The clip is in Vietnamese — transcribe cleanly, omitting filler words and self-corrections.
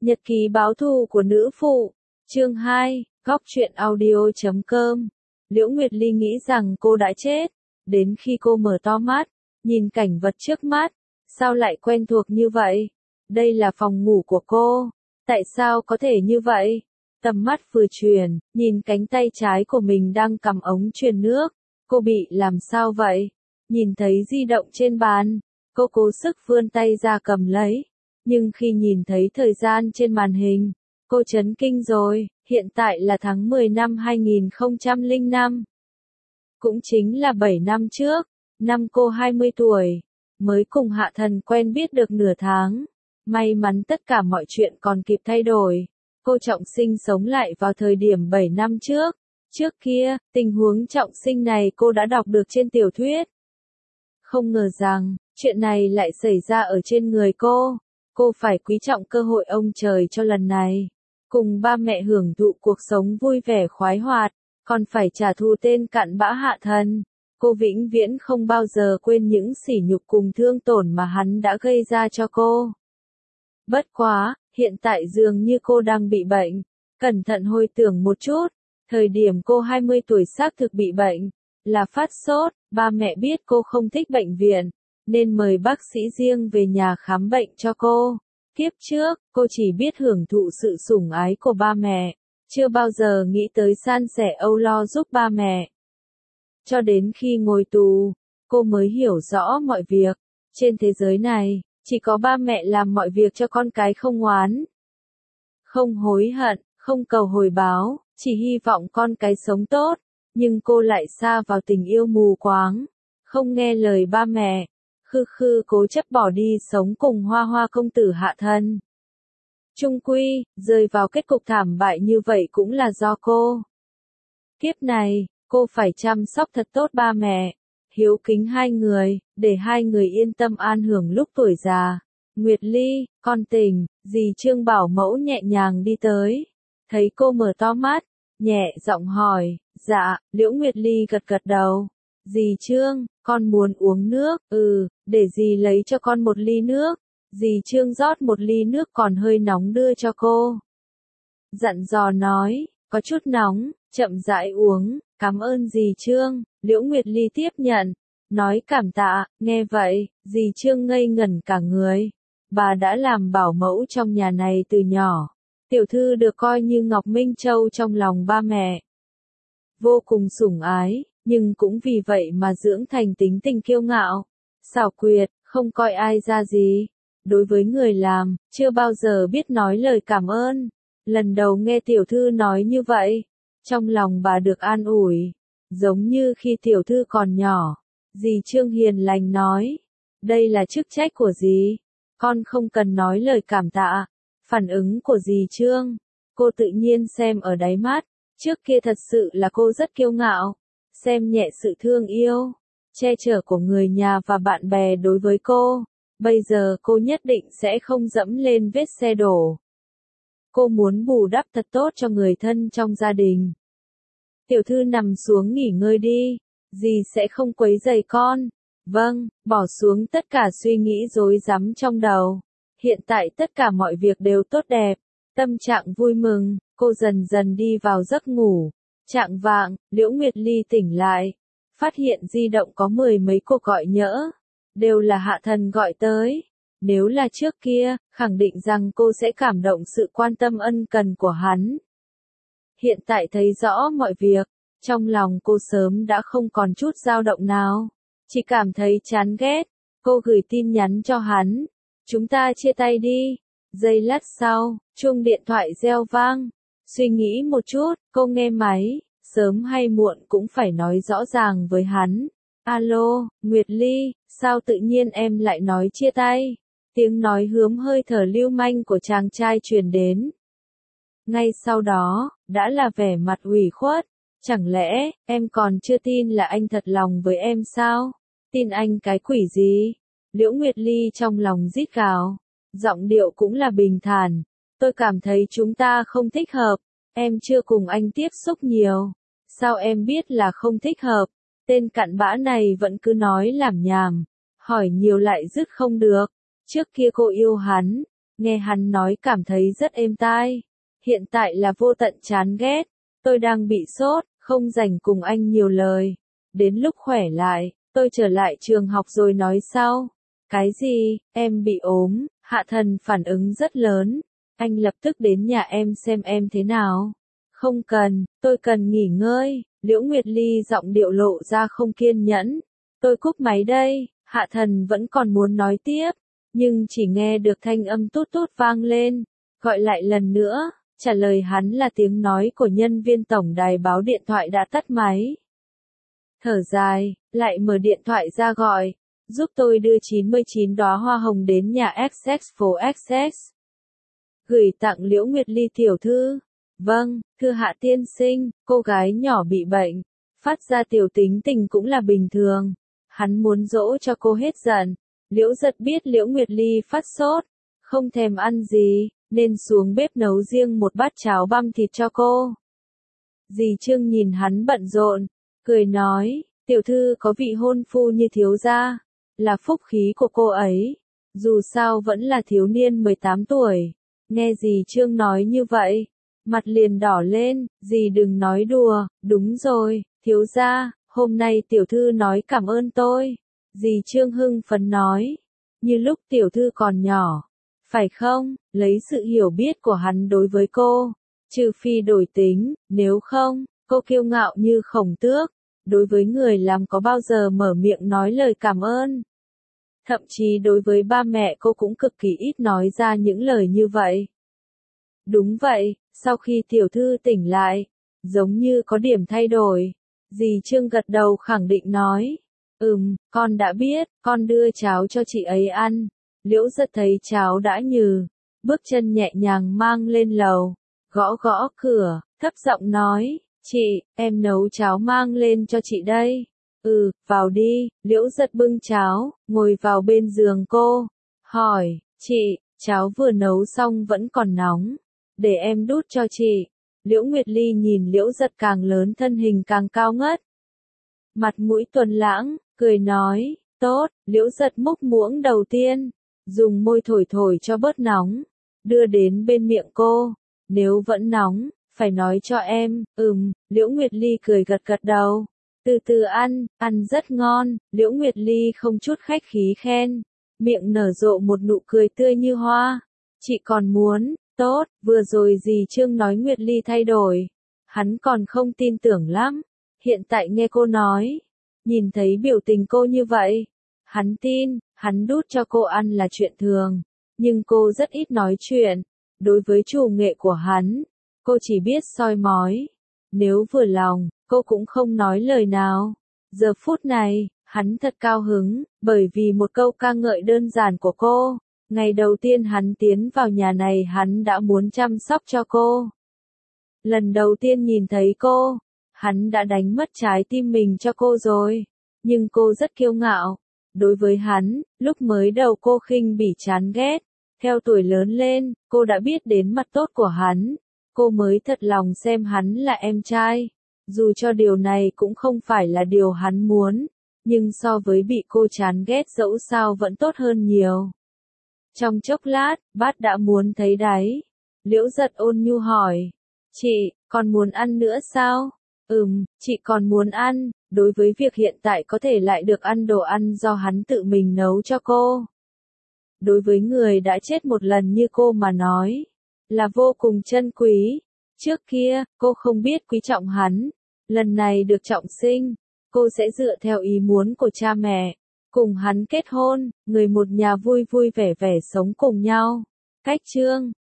Nhật ký báo thù của nữ phụ, chương 2, góc truyện audio.com. Liễu Nguyệt Ly nghĩ rằng cô đã chết, đến khi cô mở to mắt, nhìn cảnh vật trước mắt, sao lại quen thuộc như vậy? Đây là phòng ngủ của cô, tại sao có thể như vậy? Tầm mắt vừa chuyển, nhìn cánh tay trái của mình đang cầm ống truyền nước, cô bị làm sao vậy? Nhìn thấy di động trên bàn, cô cố sức vươn tay ra cầm lấy. Nhưng khi nhìn thấy thời gian trên màn hình, cô chấn kinh rồi, hiện tại là tháng 10 năm 2005. Cũng chính là 7 năm trước, năm cô 20 tuổi, mới cùng Hạ Thần quen biết được nửa tháng. May mắn tất cả mọi chuyện còn kịp thay đổi. Cô trọng sinh sống lại vào thời điểm 7 năm trước. Trước kia, tình huống trọng sinh này cô đã đọc được trên tiểu thuyết. Không ngờ rằng, chuyện này lại xảy ra ở trên người cô. Cô phải quý trọng cơ hội ông trời cho lần này. Cùng ba mẹ hưởng thụ cuộc sống vui vẻ khoái hoạt, còn phải trả thù tên cặn bã Hạ Thần. Cô vĩnh viễn không bao giờ quên những sỉ nhục cùng thương tổn mà hắn đã gây ra cho cô. Bất quá, hiện tại dường như cô đang bị bệnh. Cẩn thận hồi tưởng một chút, thời điểm cô 20 tuổi xác thực bị bệnh, là phát sốt, ba mẹ biết cô không thích bệnh viện, nên mời bác sĩ riêng về nhà khám bệnh cho cô. Kiếp trước, cô chỉ biết hưởng thụ sự sủng ái của ba mẹ, chưa bao giờ nghĩ tới san sẻ âu lo giúp ba mẹ. Cho đến khi ngồi tù, cô mới hiểu rõ mọi việc. Trên thế giới này, chỉ có ba mẹ làm mọi việc cho con cái không oán, không hối hận, không cầu hồi báo, chỉ hy vọng con cái sống tốt. Nhưng cô lại sa vào tình yêu mù quáng, không nghe lời ba mẹ, cố chấp bỏ đi sống cùng Hoa Hoa công tử Hạ Thần. Chung quy, rơi vào kết cục thảm bại như vậy cũng là do cô. Kiếp này, cô phải chăm sóc thật tốt ba mẹ, hiếu kính hai người, để hai người yên tâm an hưởng lúc tuổi già. Nguyệt Ly, con tỉnh, dì Trương bảo mẫu nhẹ nhàng đi tới. Thấy cô mở to mắt, nhẹ giọng hỏi, dạ, Liễu Nguyệt Ly gật gật đầu. Dì Trương, con muốn uống nước, để dì lấy cho con một ly nước. Dì Trương rót một ly nước còn hơi nóng đưa cho cô. Dặn dò nói, có chút nóng, chậm rãi uống, cảm ơn dì Trương. Liễu Nguyệt Ly tiếp nhận, nói cảm tạ. Nghe vậy, dì Trương ngây ngẩn cả người. Bà đã làm bảo mẫu trong nhà này từ nhỏ. Tiểu thư được coi như Ngọc Minh Châu trong lòng ba mẹ. Vô cùng sủng ái, nhưng cũng vì vậy mà dưỡng thành tính tình kiêu ngạo, xảo quyệt, không coi ai ra gì. Đối với người làm, chưa bao giờ biết nói lời cảm ơn. Lần đầu nghe tiểu thư nói như vậy, trong lòng bà được an ủi, giống như khi tiểu thư còn nhỏ. Dì Trương hiền lành nói, đây là chức trách của dì, con không cần nói lời cảm tạ. Phản ứng của dì Trương, cô tự nhiên xem ở đáy mắt. Trước kia thật sự là cô rất kiêu ngạo, xem nhẹ sự thương yêu, che chở của người nhà và bạn bè đối với cô. Bây giờ cô nhất định sẽ không dẫm lên vết xe đổ. Cô muốn bù đắp thật tốt cho người thân trong gia đình. Tiểu thư nằm xuống nghỉ ngơi đi, dì sẽ không quấy rầy con. Vâng, bỏ xuống tất cả suy nghĩ rối rắm trong đầu. Hiện tại tất cả mọi việc đều tốt đẹp, tâm trạng vui mừng, cô dần dần đi vào giấc ngủ. Chạng vạng, Liễu Nguyệt Ly tỉnh lại, phát hiện di động có 10 mấy cuộc gọi nhỡ, đều là Hạ Thần gọi tới. Nếu là trước kia, khẳng định rằng cô sẽ cảm động sự quan tâm ân cần của hắn. Hiện tại thấy rõ mọi việc, trong lòng cô sớm đã không còn chút dao động nào, chỉ cảm thấy chán ghét. Cô gửi tin nhắn cho hắn, chúng ta chia tay đi. Giây lát sau, chuông điện thoại reo vang. Suy nghĩ một chút, cô nghe máy, sớm hay muộn cũng phải nói rõ ràng với hắn. Alo, Nguyệt Ly, sao tự nhiên em lại nói chia tay? Tiếng nói hướm hơi thở lưu manh của chàng trai truyền đến. Ngay sau đó, đã là vẻ mặt ủy khuất. Chẳng lẽ, em còn chưa tin là anh thật lòng với em sao? Tin anh cái quỷ gì? Liễu Nguyệt Ly trong lòng rít gào. Giọng điệu cũng là bình thản. Tôi cảm thấy chúng ta không thích hợp. Em chưa cùng anh tiếp xúc nhiều. Sao em biết là không thích hợp? Tên cặn bã này vẫn cứ nói làm nhảm. Hỏi nhiều lại dứt không được. Trước kia cô yêu hắn. Nghe hắn nói cảm thấy rất êm tai. Hiện tại là vô tận chán ghét. Tôi đang bị sốt, không rảnh cùng anh nhiều lời. Đến lúc khỏe lại, tôi trở lại trường học rồi nói sau. Cái gì, em bị ốm? Hạ Thần phản ứng rất lớn. Anh lập tức đến nhà em xem em thế nào. Không cần, tôi cần nghỉ ngơi. Liễu Nguyệt Ly giọng điệu lộ ra không kiên nhẫn. Tôi cúp máy đây. Hạ Thần vẫn còn muốn nói tiếp, nhưng chỉ nghe được thanh âm tút tút vang lên. Gọi lại lần nữa, trả lời hắn là tiếng nói của nhân viên tổng đài báo điện thoại đã tắt máy. Thở dài, lại mở điện thoại ra gọi. Giúp tôi đưa 99 đóa hoa hồng đến nhà XX phố XX. Gửi tặng Liễu Nguyệt Ly tiểu thư. Vâng, thưa Hạ tiên sinh, cô gái nhỏ bị bệnh. Phát ra tiểu tính tình cũng là bình thường. Hắn muốn dỗ cho cô hết giận. Liễu Giật biết Liễu Nguyệt Ly phát sốt, không thèm ăn gì, nên xuống bếp nấu riêng một bát cháo băm thịt cho cô. Dì Trương nhìn hắn bận rộn, cười nói, tiểu thư có vị hôn phu như thiếu gia, là phúc khí của cô ấy. Dù sao vẫn là thiếu niên 18 tuổi. Nghe dì Trương nói như vậy, mặt liền đỏ lên, dì đừng nói đùa, đúng rồi, thiếu gia, hôm nay tiểu thư nói cảm ơn tôi. Dì Trương hưng phấn nói, như lúc tiểu thư còn nhỏ, phải không, lấy sự hiểu biết của hắn đối với cô, trừ phi đổi tính, nếu không, cô kiêu ngạo như Khổng Tước, đối với người làm có bao giờ mở miệng nói lời cảm ơn. Thậm chí đối với ba mẹ cô cũng cực kỳ ít nói ra những lời như vậy. Đúng vậy, sau khi tiểu thư tỉnh lại, giống như có điểm thay đổi, dì Trương gật đầu khẳng định nói. Con đã biết, con đưa cháo cho chị ấy ăn. Liễu Giật thấy cháo đã nhừ, bước chân nhẹ nhàng mang lên lầu, gõ gõ cửa, thấp giọng nói, chị, em nấu cháo mang lên cho chị đây. Vào đi. Liễu Giật bưng cháo, ngồi vào bên giường cô, hỏi, chị, cháo vừa nấu xong vẫn còn nóng, để em đút cho chị. Liễu Nguyệt Ly nhìn Liễu Giật càng lớn thân hình càng cao ngất, mặt mũi tuấn lãng, cười nói, tốt. Liễu Giật múc muỗng đầu tiên, dùng môi thổi thổi cho bớt nóng, đưa đến bên miệng cô. Nếu vẫn nóng, phải nói cho em. Liễu Nguyệt Ly cười gật gật đầu. Từ từ ăn rất ngon. Liễu Nguyệt Ly không chút khách khí khen, miệng nở rộ một nụ cười tươi như hoa. Chị còn muốn, tốt, vừa rồi dì Trương nói Nguyệt Ly thay đổi, hắn còn không tin tưởng lắm. Hiện tại nghe cô nói, nhìn thấy biểu tình cô như vậy, hắn tin. Hắn đút cho cô ăn là chuyện thường, nhưng cô rất ít nói chuyện. Đối với chủ nghệ của hắn, cô chỉ biết soi mói. Nếu vừa lòng, cô cũng không nói lời nào. Giờ phút này, hắn thật cao hứng, bởi vì một câu ca ngợi đơn giản của cô. Ngày đầu tiên hắn tiến vào nhà này hắn đã muốn chăm sóc cho cô. Lần đầu tiên nhìn thấy cô, hắn đã đánh mất trái tim mình cho cô rồi. Nhưng cô rất kiêu ngạo. Đối với hắn, lúc mới đầu cô khinh bỉ chán ghét. Theo tuổi lớn lên, cô đã biết đến mặt tốt của hắn. Cô mới thật lòng xem hắn là em trai. Dù cho điều này cũng không phải là điều hắn muốn, nhưng so với bị cô chán ghét dẫu sao vẫn tốt hơn nhiều. Trong chốc lát, bát đã muốn thấy đáy. Liễu Giật ôn nhu hỏi, chị, còn muốn ăn nữa sao? Chị còn muốn ăn. Đối với việc hiện tại có thể lại được ăn đồ ăn do hắn tự mình nấu cho cô, đối với người đã chết một lần như cô mà nói, là vô cùng trân quý. Trước kia, cô không biết quý trọng hắn. Lần này được trọng sinh, cô sẽ dựa theo ý muốn của cha mẹ, cùng hắn kết hôn, người một nhà vui vui vẻ vẻ sống cùng nhau. Cách chương